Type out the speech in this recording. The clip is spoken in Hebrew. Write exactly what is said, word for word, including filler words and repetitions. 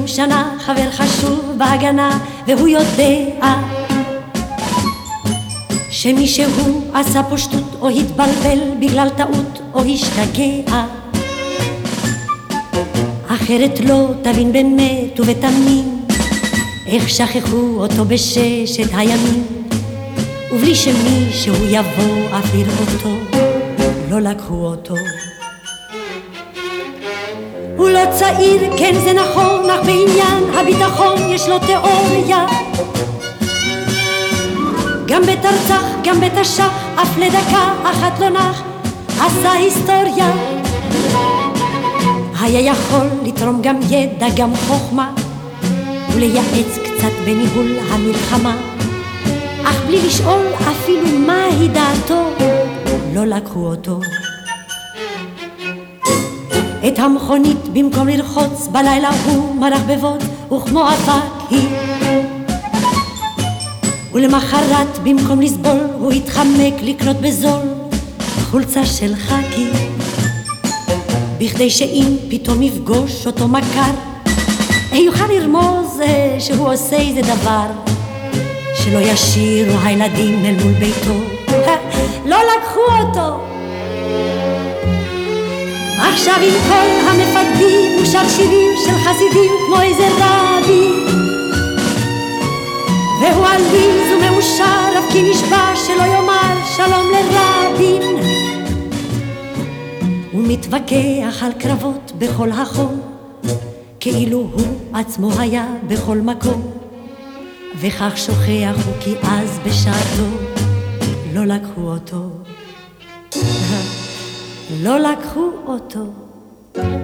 שלושים שנה, חבר חשוב בהגנה, והוא יודע שמישהו עשה פה שטות, או התבלבל בגלל טעות, או השתגע. אחרת לא תבין באמת ובתמים איך שכחו אותו בששת הימים, ובלי שמישהו יבוא אף לראותו, לא לקחו אותו. הוא לא צעיר, כן זה נכון, אך בעניין הביטחון יש לו תיאוריה. גם בתרצח, גם בתשח, אף לדקה אחת לא נח, עשה היסטוריה. היה יכול לתרום גם ידע, גם חוכמה, ולייעץ קצת בניהול המלחמה, אך בלי לשאול אפילו מהי דעתו, לא לקחו אותו. את המכונית במקום לרחוץ בלילה הוא מרח בבוט, וכמו אבק היא. ולמחרת במקום לסבול הוא התחמק לקנות בזול חולצה של חקי, בכדי שאם פתאום יפגוש אותו מכר, יוכל לרמוז שהוא עושה איזה דבר, שלא ישירו הילדים אל מול ביתו. לא לקחו אותו. עכשיו עם כל המפקדים הוא שר שירים של חסידים כמו איזה רבי, והוא עליז ומאושר, אף כי נשבע שלא יאמר שלום לרבין. הוא מתווכח על קרבות בכל החום, כאילו הוא עצמו היה בכל מקום, וכך שוכח הוא כי אז בשעתו לא לקחו אותו. לא לקחו אותו.